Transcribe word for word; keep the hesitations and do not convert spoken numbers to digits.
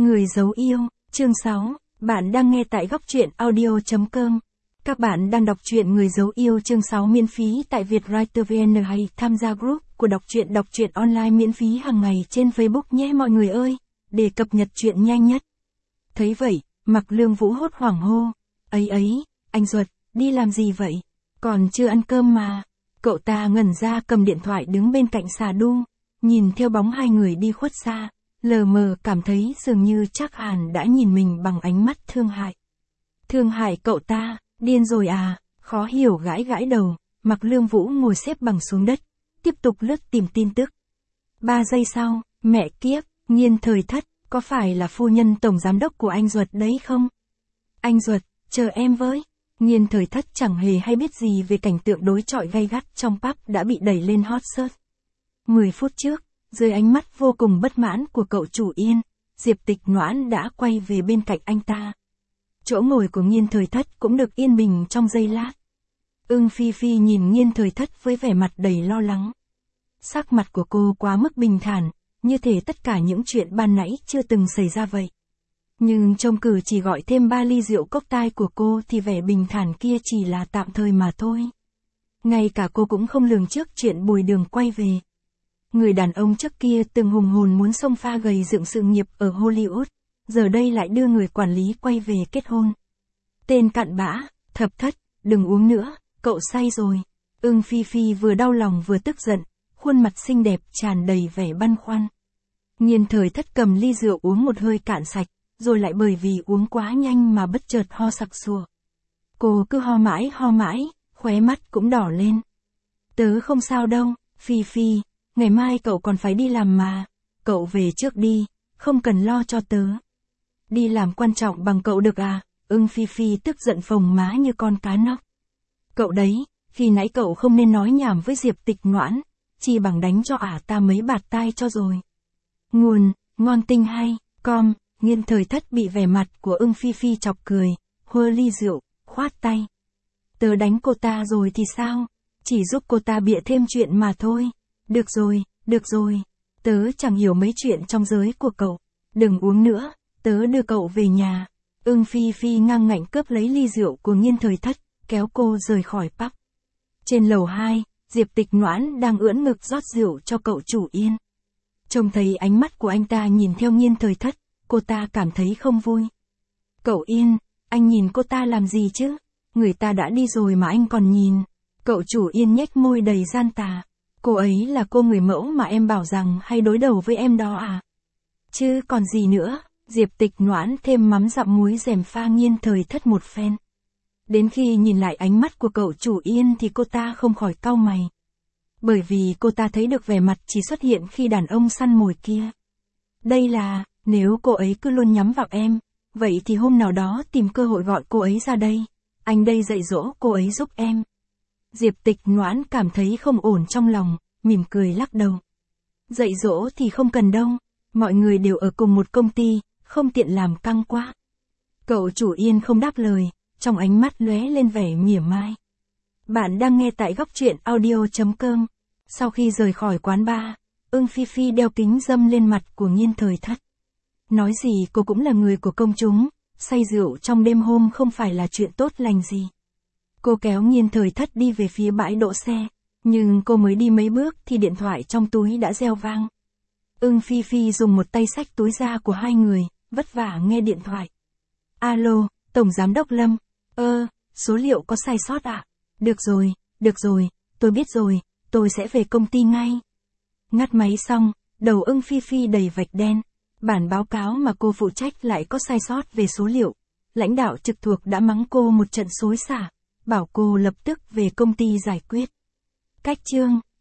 Người giấu yêu, chương sáu, bạn đang nghe tại góc truyện audio chấm com. Các bạn đang đọc truyện Người giấu yêu chương sáu miễn phí tại Vietwriter vê en hay tham gia group của đọc truyện đọc truyện online miễn phí hàng ngày trên Facebook nhé mọi người ơi, để cập nhật truyện nhanh nhất. Thấy vậy, Mạc Lương Vũ hốt hoảng hô, ấy ấy, anh Duật, đi làm gì vậy? Còn chưa ăn cơm mà. Cậu ta ngẩn ra cầm điện thoại đứng bên cạnh xà đu, nhìn theo bóng hai người đi khuất xa. Lờ mờ cảm thấy dường như Trác Hàn đã nhìn mình bằng ánh mắt thương hại. Thương hại cậu ta, điên rồi à, khó hiểu gãi gãi đầu, Mạc Lương Vũ ngồi xếp bằng xuống đất, tiếp tục lướt tìm tin tức. Ba giây sau, mẹ kiếp, Nhiên Thời Thất, có phải là phu nhân tổng giám đốc của anh Duật đấy không? Anh Duật, chờ em với. Nhiên Thời Thất chẳng hề hay biết gì về cảnh tượng đối chọi gay gắt trong pub đã bị đẩy lên hot search. Mười phút trước, dưới ánh mắt vô cùng bất mãn của cậu chủ Yên, Diệp Tịch Noãn đã quay về bên cạnh anh ta. Chỗ ngồi của Nhiên Thời Thất cũng được yên bình trong giây lát. Ưng Phi Phi nhìn Nhiên Thời Thất với vẻ mặt đầy lo lắng. Sắc mặt của cô quá mức bình thản, như thể tất cả những chuyện ban nãy chưa từng xảy ra vậy. Nhưng trông cử chỉ gọi thêm ba ly rượu cốc tai của cô thì vẻ bình thản kia chỉ là tạm thời mà thôi. Ngay cả cô cũng không lường trước chuyện Bùi Đường quay về. Người đàn ông trước kia từng hùng hồn muốn xông pha gầy dựng sự nghiệp ở Hollywood, giờ đây lại đưa người quản lý quay về kết hôn. Tên cặn bã, Thập Thất, đừng uống nữa, cậu say rồi. Ưng Phi Phi vừa đau lòng vừa tức giận, khuôn mặt xinh đẹp tràn đầy vẻ băn khoăn. Nhiên Thời Thất cầm ly rượu uống một hơi cạn sạch, rồi lại bởi vì uống quá nhanh mà bất chợt ho sặc sụa. Cô cứ ho mãi ho mãi, khóe mắt cũng đỏ lên. Tớ không sao đâu, Phi Phi. Ngày mai cậu còn phải đi làm mà, cậu về trước đi, không cần lo cho tớ. Đi làm quan trọng bằng cậu được à? Ưng Phi Phi tức giận phồng má như con cá nóc. Cậu đấy, khi nãy cậu không nên nói nhảm với Diệp Tịch Noãn, chỉ bằng đánh cho ả ta mấy bạt tai cho rồi. Nguồn, ngon tinh hay, com, Nhiên Thời Thất bị vẻ mặt của Ưng Phi Phi chọc cười, hơ ly rượu, khoát tay. Tớ đánh cô ta rồi thì sao? Chỉ giúp cô ta bịa thêm chuyện mà thôi. Được rồi, được rồi, tớ chẳng hiểu mấy chuyện trong giới của cậu, đừng uống nữa, tớ đưa cậu về nhà. Ưng Phi Phi ngang ngạnh cướp lấy ly rượu của Nhiên Thời Thất, kéo cô rời khỏi pub. Trên lầu hai, Diệp Tịch Noãn đang ưỡn ngực rót rượu cho cậu chủ Yên. Trông thấy ánh mắt của anh ta nhìn theo Nhiên Thời Thất, cô ta cảm thấy không vui. Cậu Yên, anh nhìn cô ta làm gì chứ? Người ta đã đi rồi mà anh còn nhìn. Cậu chủ Yên nhếch môi đầy gian tà. Cô ấy là cô người mẫu mà em bảo rằng hay đối đầu với em đó à? Chứ còn gì nữa, Diệp Tịch Noãn thêm mắm dặm muối dèm pha Nhiên Thời Thất một phen. Đến khi nhìn lại ánh mắt của cậu chủ Yên thì cô ta không khỏi cau mày. Bởi vì cô ta thấy được vẻ mặt chỉ xuất hiện khi đàn ông săn mồi kia. Đây là, nếu cô ấy cứ luôn nhắm vào em, vậy thì hôm nào đó tìm cơ hội gọi cô ấy ra đây. Anh đây dạy dỗ cô ấy giúp em. Diệp Tịch Noãn cảm thấy không ổn trong lòng, mỉm cười lắc đầu. Dạy dỗ thì không cần đâu, mọi người đều ở cùng một công ty, không tiện làm căng quá. Cậu chủ Yên không đáp lời, trong ánh mắt lóe lên vẻ mỉa mai. Bạn đang nghe tại góc truyện audio chấm com. Sau khi rời khỏi quán bar, Ưng Phi Phi đeo kính râm lên mặt của Nhiên Thời Thất. Nói gì cô cũng là người của công chúng, say rượu trong đêm hôm không phải là chuyện tốt lành gì. Cô kéo Nhiên Thời Thất đi về phía bãi đỗ xe, nhưng cô mới đi mấy bước thì điện thoại trong túi đã reo vang. Ưng Phi Phi dùng một tay xách túi ra của hai người, vất vả nghe điện thoại. Alo, Tổng Giám đốc Lâm, ơ, số liệu có sai sót ạ? À? Được rồi, được rồi, tôi biết rồi, tôi sẽ về công ty ngay. Ngắt máy xong, đầu Ưng Phi Phi đầy vạch đen, bản báo cáo mà cô phụ trách lại có sai sót về số liệu. Lãnh đạo trực thuộc đã mắng cô một trận xối xả, bảo cô lập tức về công ty giải quyết. Cách chương